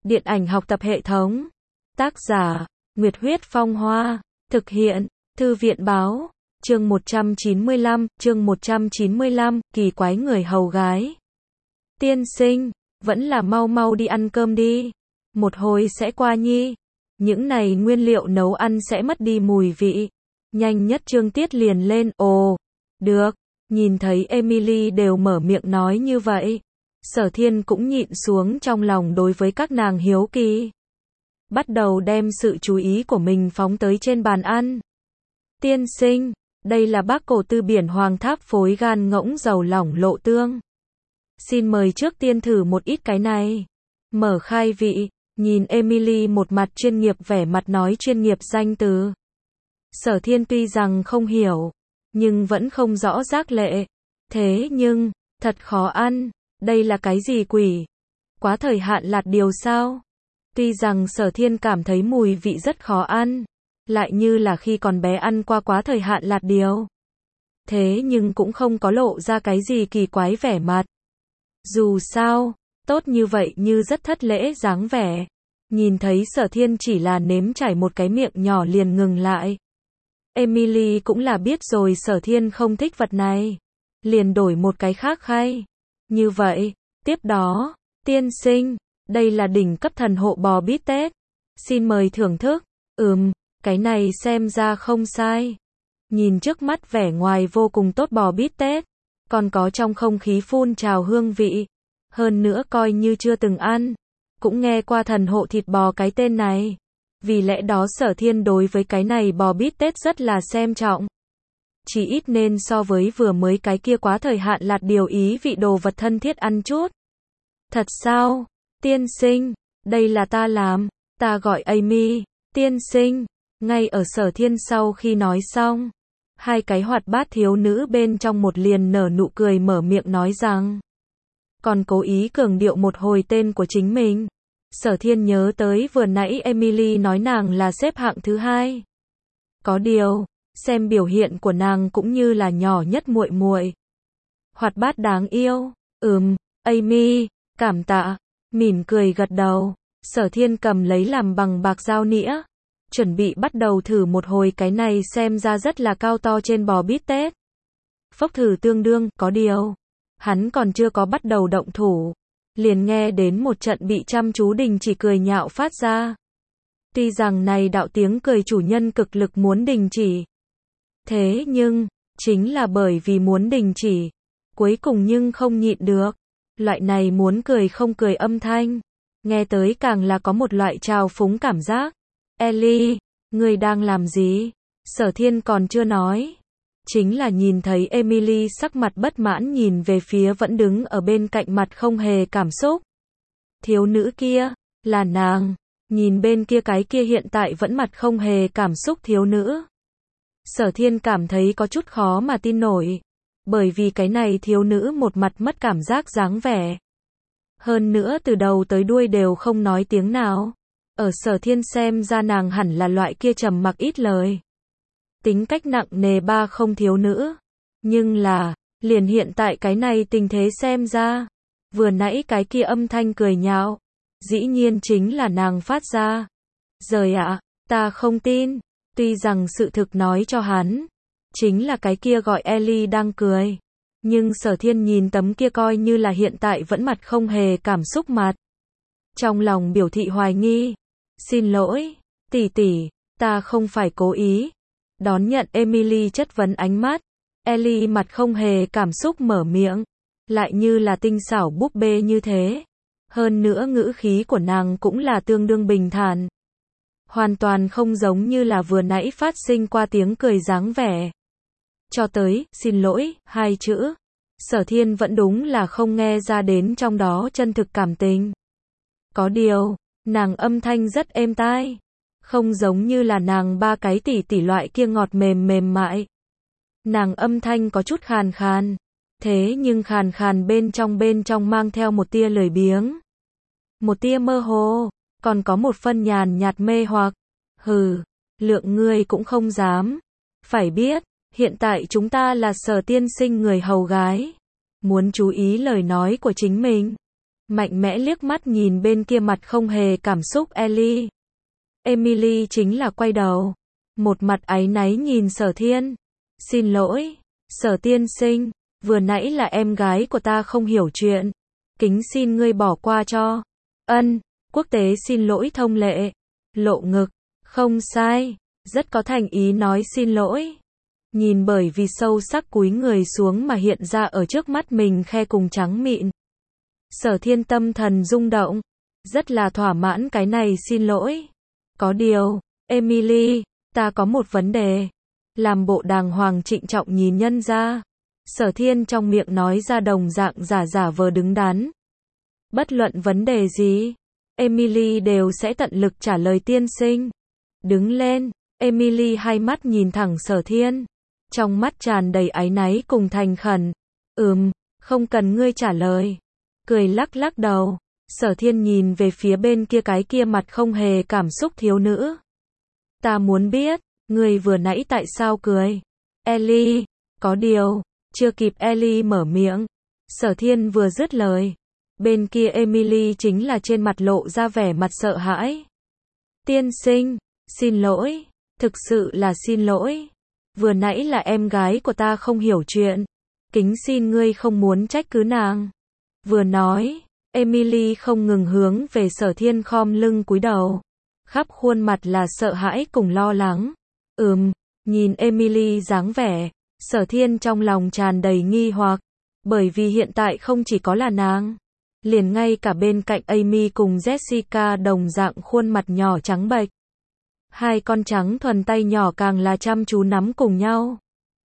Điện ảnh học tập hệ thống. Tác giả, Nguyệt Huyết Phong Hoa. Thực hiện, Thư viện Báo. Chương 195, kỳ quái người hầu gái. Tiên sinh, vẫn là mau mau đi ăn cơm đi. Một hồi sẽ qua nhi. Những này nguyên liệu nấu ăn sẽ mất đi mùi vị. Nhanh nhất Trương Tiết liền lên, ồ, được. Nhìn thấy Emily đều mở miệng nói như vậy. Sở Thiên cũng nhịn xuống trong lòng đối với các nàng hiếu kỳ. Bắt đầu đem sự chú ý của mình phóng tới trên bàn ăn. Tiên sinh, đây là bác cổ tư biển Hoàng Tháp phối gan ngỗng dầu lỏng lộ tương. Xin mời trước tiên thử một ít cái này. Mở khai vị, nhìn Emily một mặt chuyên nghiệp vẻ mặt nói chuyên nghiệp danh từ. Sở Thiên tuy rằng không hiểu, nhưng vẫn không rõ giác lệ. Thế nhưng, thật khó ăn, đây là cái gì quỷ? Quá thời hạn lạt điều sao? Tuy rằng Sở Thiên cảm thấy mùi vị rất khó ăn, lại như là khi còn bé ăn qua quá thời hạn lạt điều. Thế nhưng cũng không có lộ ra cái gì kỳ quái vẻ mặt. Dù sao, tốt như vậy như rất thất lễ dáng vẻ. Nhìn thấy Sở Thiên chỉ là nếm trải một cái miệng nhỏ liền ngừng lại. Emily cũng là biết rồi Sở Thiên không thích vật này. Liền đổi một cái khác khay. Như vậy, tiếp đó, tiên sinh, đây là đỉnh cấp thần hộ bò bít tết. Xin mời thưởng thức. Cái này xem ra không sai. Nhìn trước mắt vẻ ngoài vô cùng tốt bò bít tết, còn có trong không khí phun trào hương vị. Hơn nữa coi như chưa từng ăn, cũng nghe qua thần hộ thịt bò cái tên này. Vì lẽ đó Sở Thiên đối với cái này bò bít tết rất là xem trọng. Chỉ ít nên so với vừa mới cái kia quá thời hạn lạt điều ý vị đồ vật thân thiết ăn chút. Thật sao? Tiên sinh, đây là ta làm, ta gọi Amy. Tiên sinh, ngay ở Sở Thiên sau khi nói xong, hai cái hoạt bát thiếu nữ bên trong một liền nở nụ cười mở miệng nói rằng, còn cố ý cường điệu một hồi tên của chính mình. Sở Thiên nhớ tới vừa nãy Emily nói nàng là xếp hạng thứ hai. Có điều, xem biểu hiện của nàng cũng như là nhỏ nhất muội muội. Hoạt bát đáng yêu. Amy, cảm tạ. Mỉm cười gật đầu. Sở Thiên cầm lấy làm bằng bạc dao nĩa, chuẩn bị bắt đầu thử một hồi cái này xem ra rất là cao to trên bò bít tết. Phốc thử tương đương, có điều, hắn còn chưa có bắt đầu động thủ, liền nghe đến một trận bị chăm chú đình chỉ cười nhạo phát ra. Tuy rằng này đạo tiếng cười chủ nhân cực lực muốn đình chỉ. Thế nhưng, chính là bởi vì muốn đình chỉ, cuối cùng nhưng không nhịn được. Loại này muốn cười không cười âm thanh, nghe tới càng là có một loại trào phúng cảm giác. Ellie, ngươi đang làm gì? Sở Thiên còn chưa nói. Chính là nhìn thấy Emily sắc mặt bất mãn nhìn về phía vẫn đứng ở bên cạnh mặt không hề cảm xúc. Thiếu nữ kia, là nàng. Nhìn bên kia cái kia hiện tại vẫn mặt không hề cảm xúc thiếu nữ. Sở Thiên cảm thấy có chút khó mà tin nổi. Bởi vì cái này thiếu nữ một mặt mất cảm giác dáng vẻ. Hơn nữa từ đầu tới đuôi đều không nói tiếng nào. Ở Sở Thiên xem ra nàng hẳn là loại kia trầm mặc ít lời. Tính cách nặng nề ba không thiếu nữ. Nhưng là, liền hiện tại cái này tình thế xem ra. Vừa nãy cái kia âm thanh cười nhạo. Dĩ nhiên chính là nàng phát ra. Giời ạ, ta không tin. Tuy rằng sự thực nói cho hắn. Chính là cái kia gọi Ellie đang cười. Nhưng Sở Thiên nhìn tấm kia coi như là hiện tại vẫn mặt không hề cảm xúc mặt. Trong lòng biểu thị hoài nghi. Xin lỗi, tỷ tỷ, ta không phải cố ý. Đón nhận Emily chất vấn ánh mắt. Ellie mặt không hề cảm xúc mở miệng. Lại như là tinh xảo búp bê như thế. Hơn nữa ngữ khí của nàng cũng là tương đương bình thản. Hoàn toàn không giống như là vừa nãy phát sinh qua tiếng cười dáng vẻ. Cho tới, xin lỗi, hai chữ. Sở Thiên vẫn đúng là không nghe ra đến trong đó chân thực cảm tình. Có điều, nàng âm thanh rất êm tai. Không giống như là nàng ba cái tỷ tỷ loại kia ngọt mềm mềm mại. Nàng âm thanh có chút khàn khàn. Thế nhưng khàn khàn bên trong mang theo một tia lười biếng. Một tia mơ hồ, còn có một phân nhàn nhạt mê hoặc. Hừ, lượng ngươi cũng không dám. Phải biết, hiện tại chúng ta là Sở tiên sinh người hầu gái. Muốn chú ý lời nói của chính mình. mạnh mẽ liếc mắt nhìn bên kia mặt không hề cảm xúc Ellie. Emily chính là quay đầu, một mặt áy náy nhìn Sở Thiên. Xin lỗi, Sở tiên sinh, vừa nãy là em gái của ta không hiểu chuyện. Kính xin ngươi bỏ qua cho. Ân, quốc tế xin lỗi thông lệ. Lộ ngực, không sai, rất có thành ý nói xin lỗi. Nhìn bởi vì sâu sắc cúi người xuống mà hiện ra ở trước mắt mình khe cùng trắng mịn. Sở Thiên tâm thần rung động, rất là thỏa mãn cái này xin lỗi. Có điều, Emily, ta có một vấn đề. Làm bộ đàng hoàng trịnh trọng nhìn nhân ra. Sở Thiên trong miệng nói ra đồng dạng giả vờ đứng đắn. Bất luận vấn đề gì, Emily đều sẽ tận lực trả lời tiên sinh. Đứng lên, Emily hai mắt nhìn thẳng Sở Thiên. Trong mắt tràn đầy áy náy cùng thành khẩn. Không cần ngươi trả lời. Cười lắc đầu. Sở Thiên nhìn về phía bên kia cái kia mặt không hề cảm xúc thiếu nữ. Ta muốn biết, ngươi vừa nãy tại sao cười? Ellie, có điều, chưa kịp Ellie mở miệng. Sở Thiên vừa dứt lời. Bên kia Emily chính là trên mặt lộ ra vẻ mặt sợ hãi. Tiên sinh, xin lỗi, thực sự là xin lỗi. Vừa nãy là em gái của ta không hiểu chuyện. Kính xin ngươi không muốn trách cứ nàng. Vừa nói, Emily không ngừng hướng về Sở Thiên khom lưng cúi đầu. Khắp khuôn mặt là sợ hãi cùng lo lắng. Nhìn Emily dáng vẻ, Sở Thiên trong lòng tràn đầy nghi hoặc. Bởi vì hiện tại không chỉ có là nàng. Liền ngay cả bên cạnh Amy cùng Jessica đồng dạng khuôn mặt nhỏ trắng bệch. Hai con trắng thuần tay nhỏ càng là chăm chú nắm cùng nhau.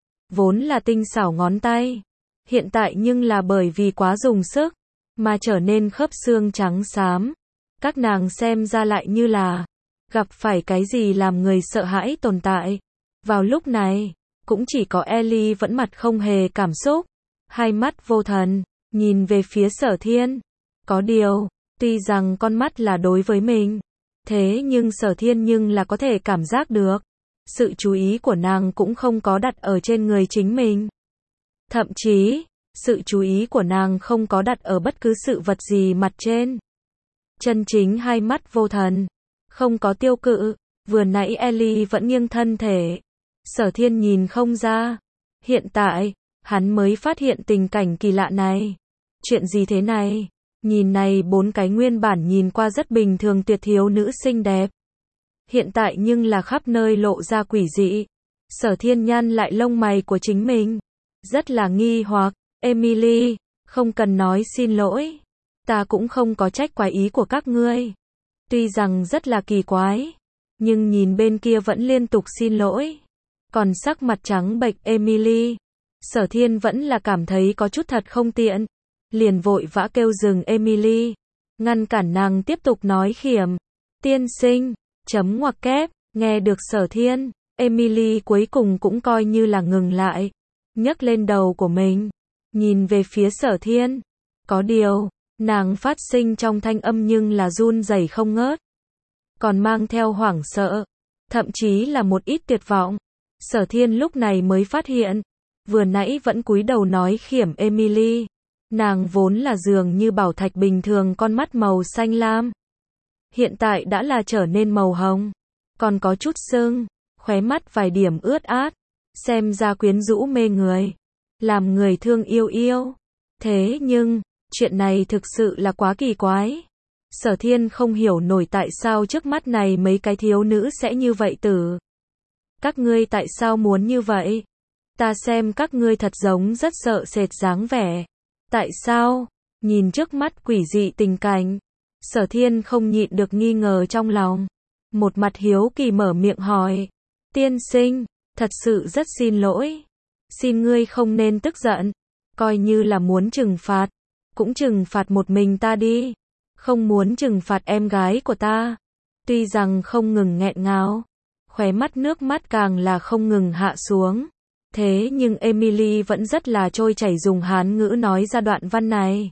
Vốn là tinh xảo ngón tay. Hiện tại nhưng là bởi vì quá dùng sức, mà trở nên khớp xương trắng xám. Các nàng xem ra lại như là gặp phải cái gì làm người sợ hãi tồn tại. Vào lúc này, cũng chỉ có Ellie vẫn mặt không hề cảm xúc, hai mắt vô thần, nhìn về phía Sở Thiên. Có điều, tuy rằng con mắt là đối với mình, thế nhưng Sở Thiên nhưng là có thể cảm giác được. Sự chú ý của nàng cũng không có đặt ở trên người chính mình. Thậm chí, sự chú ý của nàng không có đặt ở bất cứ sự vật gì mặt trên. Chân chính hai mắt vô thần, không có tiêu cự. Vừa nãy Ellie vẫn nghiêng thân thể. Sở Thiên nhìn không ra. Hiện tại, hắn mới phát hiện tình cảnh kỳ lạ này. Chuyện gì thế này? Nhìn này bốn cái nguyên bản nhìn qua rất bình thường tuyệt thiếu nữ xinh đẹp. Hiện tại nhưng là khắp nơi lộ ra quỷ dị. Sở Thiên nhăn lại lông mày của chính mình. Rất là nghi hoặc. Emily, không cần nói xin lỗi. Ta cũng không có trách quái ý của các ngươi. Tuy rằng rất là kỳ quái, nhưng nhìn bên kia vẫn liên tục xin lỗi. Còn sắc mặt trắng bệch Emily, Sở Thiên vẫn là cảm thấy có chút thật không tiện. Liền vội vã kêu dừng Emily, ngăn cản nàng tiếp tục nói khiểm. Tiên sinh, chấm ngoặc kép, nghe được Sở Thiên, Emily cuối cùng cũng coi như là ngừng lại. Nhấc lên đầu của mình, nhìn về phía Sở Thiên. Có điều, nàng phát sinh trong thanh âm nhưng là run rẩy không ngớt. Còn mang theo hoảng sợ, thậm chí là một ít tuyệt vọng. Sở Thiên lúc này mới phát hiện, vừa nãy vẫn cúi đầu nói khiểm Emily. Nàng vốn là dường như bảo thạch bình thường con mắt màu xanh lam. Hiện tại đã là trở nên màu hồng. Còn có chút sưng, khóe mắt vài điểm ướt át. Xem ra quyến rũ mê người. Làm người thương yêu yêu. Thế nhưng, chuyện này thực sự là quá kỳ quái. Sở Thiên không hiểu nổi tại sao trước mắt này mấy cái thiếu nữ sẽ như vậy tử. Các ngươi tại sao muốn như vậy? Ta xem các ngươi thật giống rất sợ sệt dáng vẻ. Tại sao? Nhìn trước mắt quỷ dị tình cảnh, Sở Thiên không nhịn được nghi ngờ trong lòng. Một mặt hiếu kỳ mở miệng hỏi. Tiên sinh, thật sự rất xin lỗi. Xin ngươi không nên tức giận. Coi như là muốn trừng phạt, cũng trừng phạt một mình ta đi. Không muốn trừng phạt em gái của ta. Tuy rằng không ngừng nghẹn ngào, khóe mắt nước mắt càng là không ngừng hạ xuống. Thế nhưng Emily vẫn rất là trôi chảy dùng Hán ngữ nói ra đoạn văn này.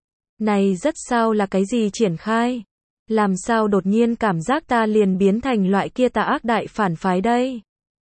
Này rất sao là cái gì triển khai? Làm sao đột nhiên cảm giác ta liền biến thành loại kia tà ác đại phản phái đây?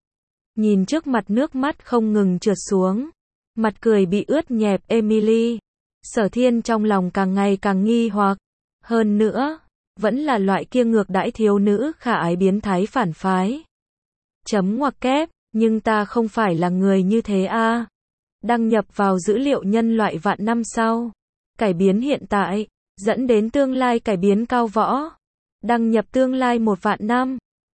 Nhìn trước mặt nước mắt không ngừng trượt xuống, mặt cười bị ướt nhẹp Emily, Sở Thiên trong lòng càng ngày càng nghi hoặc. Hơn nữa, vẫn là loại kia ngược đãi thiếu nữ khả ái biến thái phản phái. Chấm ngoặc kép, nhưng ta không phải là người như thế a. Đăng nhập vào dữ liệu nhân loại vạn năm sau. Cải biến hiện tại, dẫn đến tương lai cải biến cao võ. Đăng nhập tương lai 1 vạn năm.